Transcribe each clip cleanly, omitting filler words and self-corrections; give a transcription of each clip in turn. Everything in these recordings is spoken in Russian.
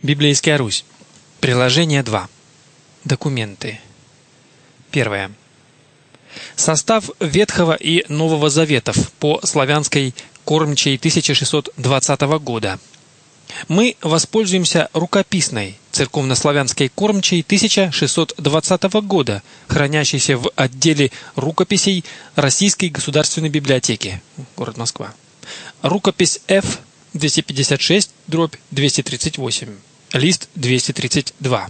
Библейская Русь. Приложение 2. Документы. Первое. Состав Ветхого и Нового Заветов по славянской кормчей 1620 года. Мы воспользуемся рукописной церковнославянской кормчей 1620 года, хранящейся в отделе рукописей Российской государственной библиотеки, город Москва. Рукопись F 256/238, лист 232.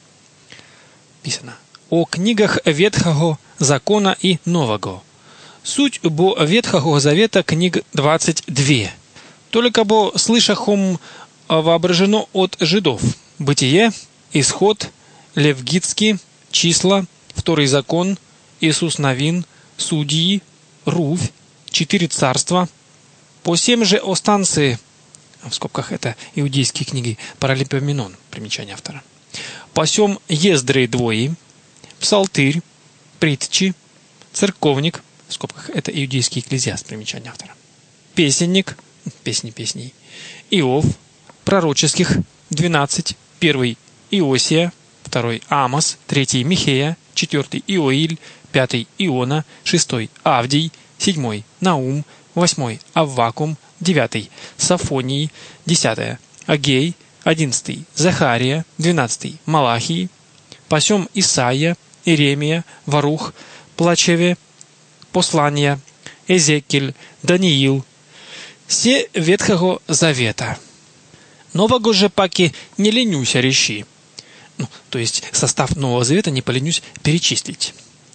Писано: «О книгах Ветхого закона и Нового. Суть бо Ветхого завета книг 22. Только бо слышахом воображено от жидов. Бытие, Исход, Левгитский, Числа, Второй закон, Иисус Навин, Судьи, Рувь, 4 царства. По 7 же останцы», в скобках это иудейские книги, Паралипоменон, примечание автора. «По 7 Ездры двои, Псалтырь, Притчи, Церковник», в скобках это иудейский Экклезиаст, примечание автора. Песенник, песни песней, Иов, пророческих 12, 1 Иосия, 2 Амос, 3 Михея, 4 Иоиль, 5 Иона, 6 Авдий, 7 Наум, 8 Аввакум, 9 Сафонии, 10 Агей, 11 Захария, 12 Малахии, по 7 Исаия, Иеремия, Варух, Плачеве, Послания, Эзекииль, Даниил. Все Ветхого Завета. Нового же паки не ленюся реши». То есть состав Нового Завета не поленюсь перечислить.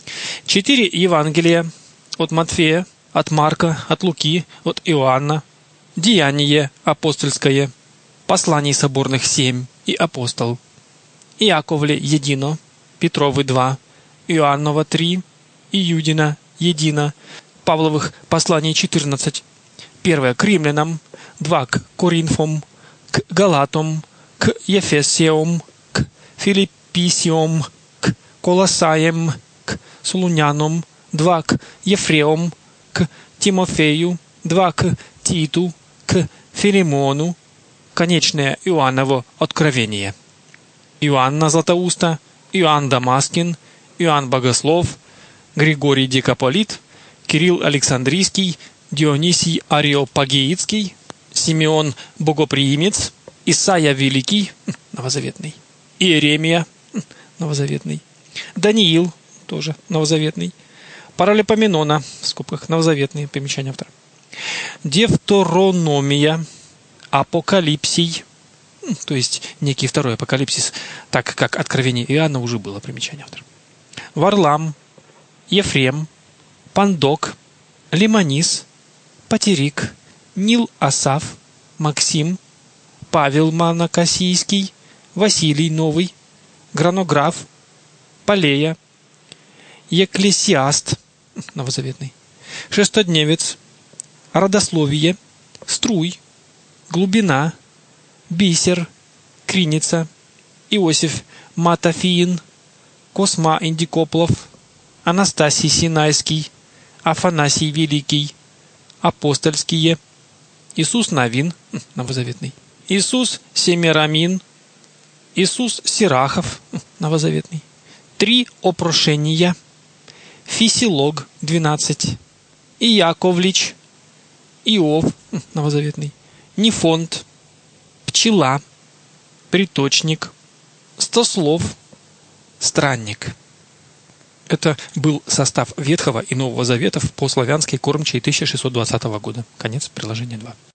4 Евангелия от Матфея, от Марка, от Луки, от Иоанна, Деяние апостольское, посланий соборных 7 и апостол, Иаковле едино, Петровы 2, Иоаннова 3, Иудина едино, Павловых посланий 14, 1 к римлянам, 2 к Коринфам, к Галатам, к Ефесеям, к Филипписиям, к Колоссаям, к Солунянам, 2 к Ефреям, к Тимофею, 2 к Титу, к Филимону, конечное Иоанново откровение. Иоанна Златоуста, Иоанн Дамаскин, Иоанн Богослов, Григорий Дикополит, Кирилл Александрийский, Дионисий Ареопагеицкий, Симеон Богоприимец, Исаия Великий, новозаветный, Иеремия, новозаветный, Даниил, тоже новозаветный, Паралипоменона, в скобках новозаветный, примечание автора, Девторономия, Апокалипсий, то есть некий второй апокалипсис, так как откровение Иоанна уже было, примечание автора, Варлам, Ефрем, Пандок, Лимонис, Патерик, Нил Асаф, Максим, Павел Манакасийский, Василий Новый, Гранограф, Палея, Екклесиаст, новозаветный, Шестодневец, Родословие, Струй, Глубина, Бисер, Криница, Иосиф Матафиин, Косма Индикоплов, Анастасий Синайский, Афанасий Великий, Апостольские, Иисус Навин, новозаветный, Иисус Семирамин, Иисус Сирахов, новозаветный, 3 опрошения, Фисилог, 12, Иаковлич, Иов, новозаветный, Нефонт, Пчела, Приточник, Стослов, Странник. Это был состав Ветхого и Нового Заветов по славянской кормчей 1620 года. Конец приложения 2.